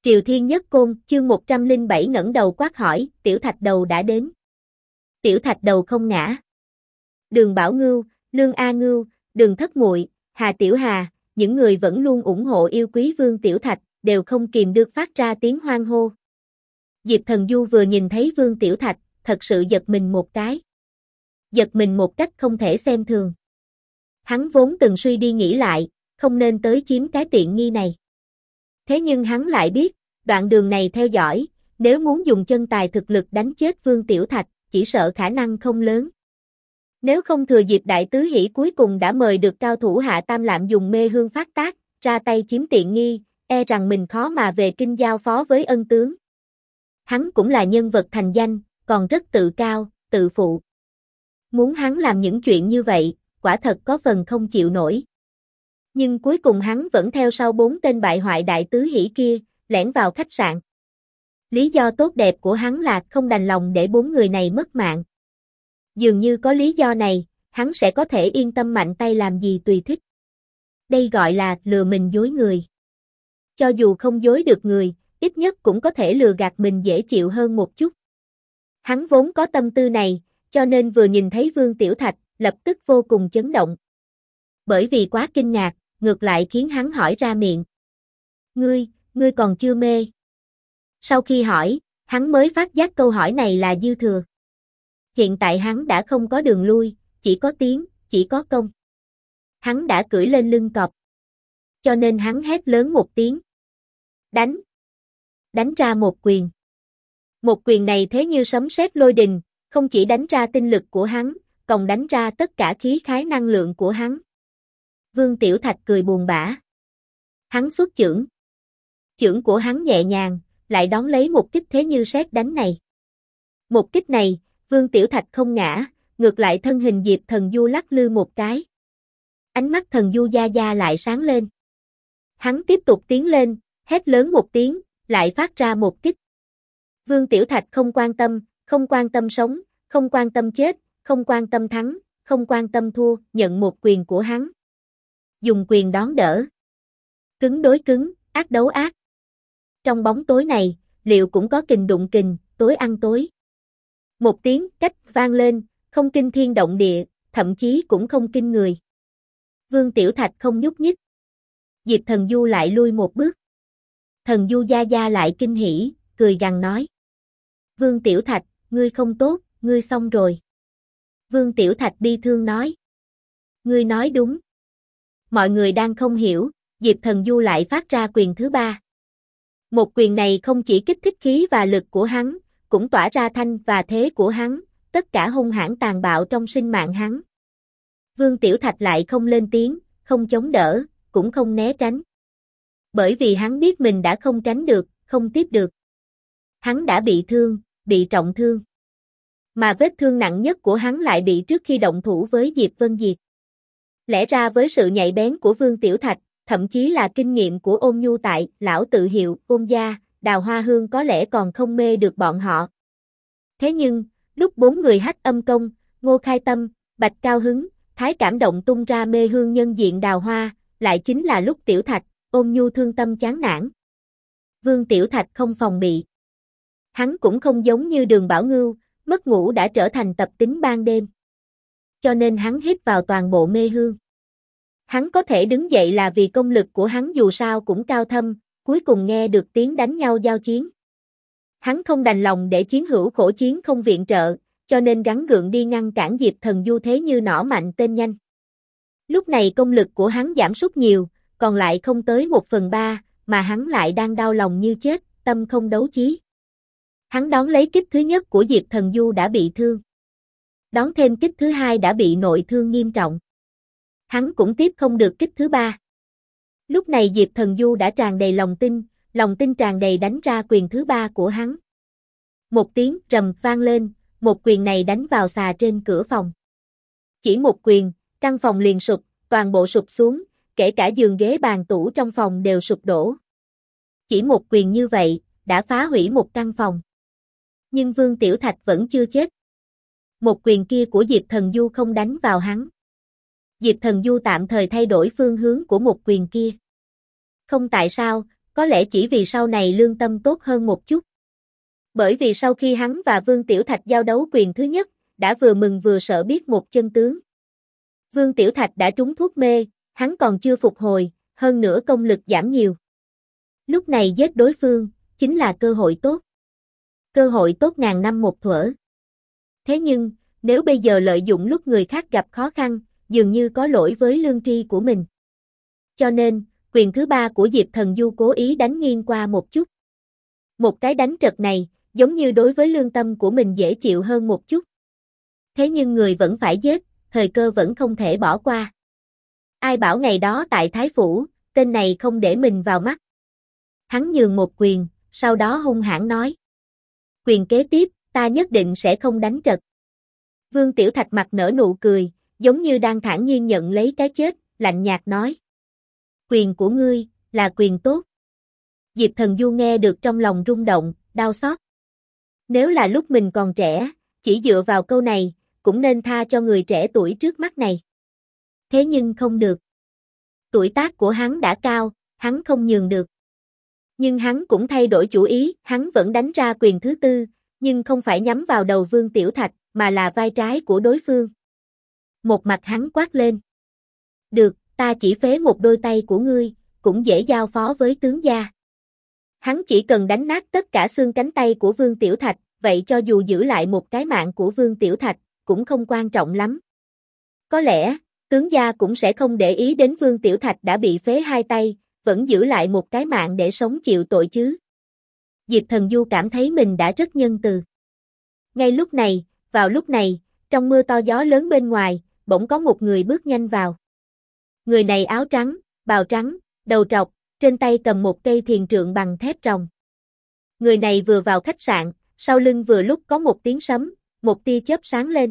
Triều Thiên Nhất Côn, chương 107 ngẩng đầu quát hỏi, Tiểu Thạch Đầu đã đến. Tiểu Thạch Đầu không ngã. Đường Bảo Ngưu, Lương A Ngưu, Đường Thất Muội, Hà Tiểu Hà, những người vẫn luôn ủng hộ yêu quý Vương Tiểu Thạch, đều không kìm được phát ra tiếng hoan hô. Diệp Thần Du vừa nhìn thấy Vương Tiểu Thạch, thật sự giật mình một cái. Giật mình một cách không thể xem thường. Hắn vốn từng suy đi nghĩ lại, không nên tới chiếm cái tiện nghi này. Thế nhưng hắn lại biết, đoạn đường này theo dõi, nếu muốn dùng chân tài thực lực đánh chết Vương Tiểu Thạch, chỉ sợ khả năng không lớn. Nếu không thừa dịp Đại Tứ Hỷ cuối cùng đã mời được cao thủ Hạ Tam Lạm dùng mê hương phát tác, ra tay chiếm tiện nghi, e rằng mình khó mà về kinh giao phó với ân tướng. Hắn cũng là nhân vật thành danh, còn rất tự cao, tự phụ. Muốn hắn làm những chuyện như vậy, quả thật có phần không chịu nổi. Nhưng cuối cùng hắn vẫn theo sau 4 tên bại hoại Đại Tứ Hỷ kia, lẻn vào khách sạn. Lý do tốt đẹp của hắn là không đành lòng để 4 người này mất mạng. Dường như có lý do này, hắn sẽ có thể yên tâm mạnh tay làm gì tùy thích. Đây gọi là lừa mình dối người. Cho dù không dối được người, ít nhất cũng có thể lừa gạt mình dễ chịu hơn một chút. Hắn vốn có tâm tư này, cho nên vừa nhìn thấy Vương Tiểu Thạch, lập tức vô cùng chấn động. Bởi vì quá kinh ngạc, ngược lại khiến hắn hỏi ra miệng. Ngươi còn chưa mê? Sau khi hỏi, hắn mới phát giác câu hỏi này là dư thừa. Hiện tại hắn đã không có đường lui, chỉ có tiến, chỉ có công. Hắn đã cưỡi lên lưng cọp. Cho nên hắn hét lớn một tiếng. Đánh! Đánh ra một quyền. Một quyền này thế như sấm sét lôi đình, không chỉ đánh ra tinh lực của hắn, còn đánh ra tất cả khí khái năng lượng của hắn. Vương Tiểu Thạch cười buồn bã. Hắn xuất chưởng. Chưởng của hắn nhẹ nhàng, lại đón lấy một kích thế như sét đánh này. Một kích này, Vương Tiểu Thạch không ngã, ngược lại thân hình Diệp Thần Du lắc lư một cái. Ánh mắt Thần Du Gia Gia lại sáng lên. Hắn tiếp tục tiến lên, hét lớn một tiếng, lại phát ra một kích. Vương Tiểu Thạch không quan tâm sống, không quan tâm chết, không quan tâm thắng, không quan tâm thua, nhận một quyền của hắn. Dùng quyền đón đỡ. Cứng đối cứng, ác đấu ác. Trong bóng tối này, liệu cũng có kình đụng kình, tối ăn tối. Một tiếng cách vang lên, không kinh thiên động địa, thậm chí cũng không kinh người. Vương Tiểu Thạch không nhúc nhích. Diệp Thần Du lại lui một bước. Thần Du Gia Gia lại kinh hỉ, cười gằn nói. Vương Tiểu Thạch, ngươi không tốt, ngươi xong rồi. Vương Tiểu Thạch bi thương nói. Ngươi nói đúng. Mọi người đang không hiểu, Diệp Thần Du lại phát ra quyền thứ 3. Một quyền này không chỉ kích thích khí và lực của hắn, cũng tỏa ra thanh và thế của hắn, tất cả hung hãn tàn bạo trong sinh mạng hắn. Vương Tiểu Thạch lại không lên tiếng, không chống đỡ, cũng không né tránh. Bởi vì hắn biết mình đã không tránh được, không tiếp được. Hắn đã bị thương, bị trọng thương. Mà vết thương nặng nhất của hắn lại bị trước khi động thủ với Diệp Vân Diệt. Lẽ ra với sự nhạy bén của Vương Tiểu Thạch, thậm chí là kinh nghiệm của Ôn Nhu tại lão tự hiệu Ôn gia, Đào Hoa Hương có lẽ còn không mê được bọn họ. Thế nhưng, lúc 4 người Hách Âm Công, Ngô Khai Tâm, Bạch Cao Hứng, Thái Cảm Động tung ra mê hương nhân diện đào hoa, lại chính là lúc Tiểu Thạch, Ôn Nhu thương tâm chán nản. Vương Tiểu Thạch không phòng bị. Hắn cũng không giống như Đường Bảo Ngưu, mất ngủ đã trở thành tập tính ban đêm. Cho nên hắn hít vào toàn bộ mê hương. Hắn có thể đứng dậy là vì công lực của hắn dù sao cũng cao thâm, cuối cùng nghe được tiếng đánh nhau giao chiến. Hắn không đành lòng để chiến hữu khổ chiến không viện trợ, cho nên gắng gượng đi ngăn cản Diệp Thần Du thế như nỏ mạnh tên nhanh. Lúc này công lực của hắn giảm sút nhiều, còn lại không tới 1/3, mà hắn lại đang đau lòng như chết, tâm không đấu chí. Hắn đón lấy kích thứ nhất của Diệp Thần Du đã bị thương. Đón thêm kích thứ 2 đã bị nội thương nghiêm trọng. Hắn cũng tiếp không được kích thứ 3. Lúc này Diệp Thần Du đã tràn đầy lòng tin tràn đầy đánh ra quyền thứ 3 của hắn. Một tiếng rầm vang lên, một quyền này đánh vào xà trên cửa phòng. Chỉ một quyền, căn phòng liền sụp, toàn bộ sụp xuống, kể cả giường ghế bàn tủ trong phòng đều sụp đổ. Chỉ một quyền như vậy, đã phá hủy một căn phòng. Nhưng Vương Tiểu Thạch vẫn chưa chết. Một quyền kia của Diệp Thần Du không đánh vào hắn. Diệp Thần Du tạm thời thay đổi phương hướng của một quyền kia. Không tại sao, có lẽ chỉ vì sau này lương tâm tốt hơn một chút. Bởi vì sau khi hắn và Vương Tiểu Thạch giao đấu quyền thứ nhất, đã vừa mừng vừa sợ biết một chân tướng. Vương Tiểu Thạch đã trúng thuốc mê, hắn còn chưa phục hồi, hơn nữa công lực giảm nhiều. Lúc này giết đối phương, chính là cơ hội tốt. Cơ hội tốt ngàn năm một thuở. Thế nhưng, nếu bây giờ lợi dụng lúc người khác gặp khó khăn, dường như có lỗi với lương tri của mình. Cho nên, quyền thứ ba của Diệp Thần Du cố ý đánh nghiêng qua một chút. Một cái đánh trật này, giống như đối với lương tâm của mình dễ chịu hơn một chút. Thế nhưng người vẫn phải giết, thời cơ vẫn không thể bỏ qua. Ai bảo ngày đó tại Thái Phủ, tên này không để mình vào mắt. Hắn nhường một quyền, sau đó hung hãn nói. Quyền kế tiếp, ta nhất định sẽ không đánh trật. Vương Tiểu Thạch mặt nở nụ cười, giống như đang thản nhiên nhận lấy cái chết, lạnh nhạt nói. Quyền của ngươi, là quyền tốt. Diệp Thần Du nghe được trong lòng rung động, đau xót. Nếu là lúc mình còn trẻ, chỉ dựa vào câu này, cũng nên tha cho người trẻ tuổi trước mắt này. Thế nhưng không được. Tuổi tác của hắn đã cao, hắn không nhường được. Nhưng hắn cũng thay đổi chủ ý, hắn vẫn đánh ra quyền thứ tư, nhưng không phải nhắm vào đầu Vương Tiểu Thạch, mà là vai trái của đối phương. Một mặt hắn quát lên. Được, ta chỉ phế một đôi tay của ngươi, cũng dễ giao phó với tướng gia. Hắn chỉ cần đánh nát tất cả xương cánh tay của Vương Tiểu Thạch, vậy cho dù giữ lại một cái mạng của Vương Tiểu Thạch, cũng không quan trọng lắm. Có lẽ, tướng gia cũng sẽ không để ý đến Vương Tiểu Thạch đã bị phế hai tay, vẫn giữ lại một cái mạng để sống chịu tội chứ. Diệp Thần Du cảm thấy mình đã rất nhân từ. Ngay lúc này, vào lúc này, trong mưa to gió lớn bên ngoài, bỗng có một người bước nhanh vào. Người này áo trắng, bào trắng, đầu trọc, trên tay cầm một cây thiền trượng bằng thép ròng. Người này vừa vào khách sạn, sau lưng vừa lúc có một tiếng sấm, một tia chớp sáng lên.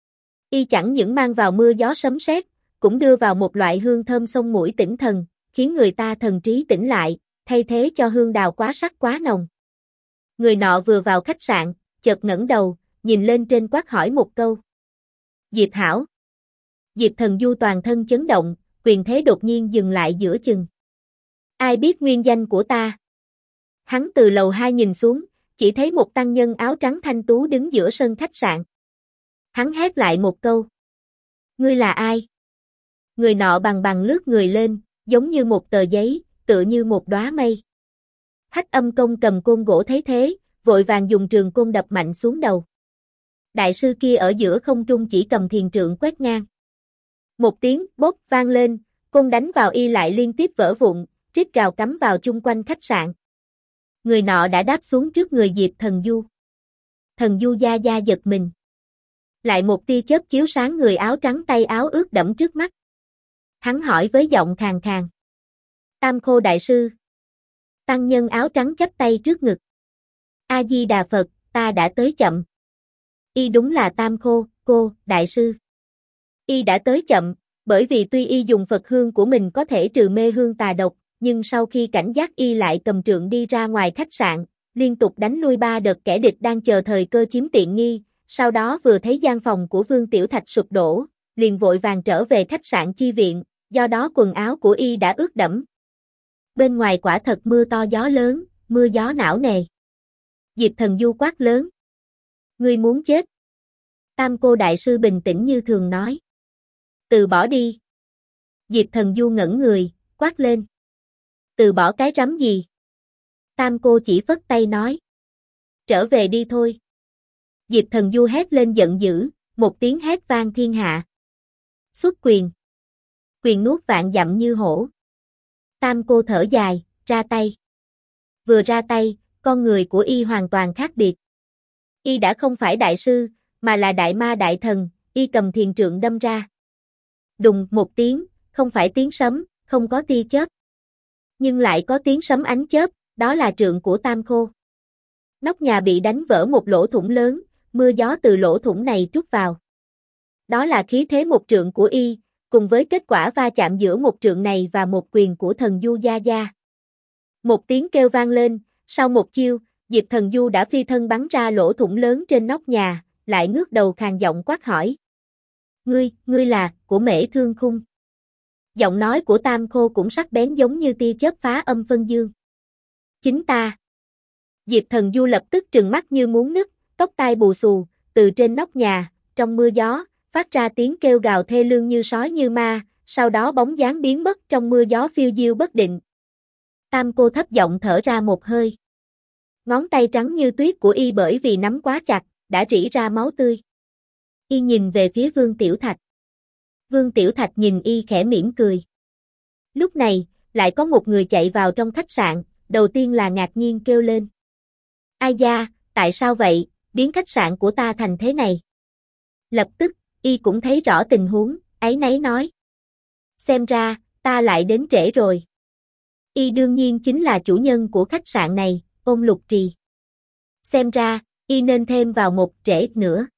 Y chẳng những mang vào mưa gió sấm sét, cũng đưa vào một loại hương thơm xông mũi tỉnh thần, khiến người ta thần trí tỉnh lại, thay thế cho hương đào quá sắc quá nồng. Người nọ vừa vào khách sạn, chợt ngẩng đầu, nhìn lên trên quát hỏi một câu. Diệp Hảo. Diệp Thần Du toàn thân chấn động, quyền thế đột nhiên dừng lại giữa chừng. Ai biết nguyên danh của ta? Hắn từ lầu 2 nhìn xuống, chỉ thấy một tăng nhân áo trắng thanh tú đứng giữa sân khách sạn. Hắn hét lại một câu. Ngươi là ai? Người nọ bằng bằng lướt người lên, giống như một tờ giấy, tựa như một đóa mây. Hách Âm Công cầm côn gỗ thấy thế, vội vàng dùng trường côn đập mạnh xuống đầu. Đại sư kia ở giữa không trung chỉ cầm thiền trượng quét ngang. Một tiếng bốp vang lên, côn đánh vào y lại liên tiếp vỡ vụn, rít gào cắm vào chung quanh khách sạn. Người nọ đã đáp xuống trước người Diệp Thần Du. Thần Du da da giật mình. Lại một tia chớp chiếu sáng người áo trắng tay áo ướt đẫm trước mắt. Hắn hỏi với giọng khàn khàn. Tam Khô đại sư. Tăng nhân áo trắng chắp tay trước ngực. A Di Đà Phật, ta đã tới chậm. Y đúng là Tam Khô, cô, đại sư. Y đã tới chậm, bởi vì tuy y dùng Phật hương của mình có thể trừ mê hương tà độc, nhưng sau khi cảnh giác y lại cầm trượng đi ra ngoài khách sạn, liên tục đánh lui 3 đợt kẻ địch đang chờ thời cơ chiếm tiện nghi, sau đó vừa thấy gian phòng của Vương Tiểu Thạch sụp đổ, liền vội vàng trở về khách sạn chi viện, do đó quần áo của y đã ướt đẫm. Bên ngoài quả thật mưa to gió lớn, mưa gió não nề. Diệp Thần Du quát lớn. Ngươi muốn chết. Tam Cô đại sư bình tĩnh như thường nói. Từ bỏ đi. Diệp Thần Du ngẩn người, quát lên. Từ bỏ cái rắm gì? Tam Cô chỉ phất tay nói. Trở về đi thôi. Diệp Thần Du hét lên giận dữ, một tiếng hét vang thiên hạ. Xuất quyền. Quyền nuốt vạn dặm như hổ. Tam Cô thở dài, ra tay. Vừa ra tay, con người của y hoàn toàn khác biệt. Y đã không phải đại sư, mà là đại ma đại thần, y cầm thiền trượng đâm ra. Đùng một tiếng, không phải tiếng sấm, không có tia chớp. Nhưng lại có tiếng sấm ánh chớp, đó là trượng của Tam Khô. Nóc nhà bị đánh vỡ một lỗ thủng lớn, mưa gió từ lỗ thủng này trút vào. Đó là khí thế một trượng của y, cùng với kết quả va chạm giữa một trượng này và một quyền của Thần Du gia gia. Một tiếng kêu vang lên, sau một chiêu, Diệp Thần Du đã phi thân bắn ra lỗ thủng lớn trên nóc nhà, lại ngước đầu khàn giọng quát hỏi. Ngươi là, của Mễ Thương Khung. Giọng nói của Tam Khô cũng sắc bén giống như tia chớp phá âm phân dương. Chính ta. Diệp Thần Du lập tức trừng mắt như muốn nứt, tóc tai bù xù, từ trên nóc nhà, trong mưa gió, phát ra tiếng kêu gào thê lương như sói như ma, sau đó bóng dáng biến mất trong mưa gió phiêu diêu bất định. Tam cô thấp giọng thở ra một hơi. Ngón tay trắng như tuyết của y bởi vì nắm quá chặt, đã rỉ ra máu tươi. Y nhìn về phía Vương Tiểu Thạch. Vương Tiểu Thạch nhìn y khẽ mỉm cười. Lúc này, lại có một người chạy vào trong khách sạn, đầu tiên là ngạc nhiên kêu lên. Ai da, tại sao vậy, biến khách sạn của ta thành thế này? Lập tức, y cũng thấy rõ tình huống, áy náy nói. Xem ra, ta lại đến trễ rồi. Y đương nhiên chính là chủ nhân của khách sạn này, Ôn Lục Trì. Xem ra, y nên thêm vào một trễ nữa.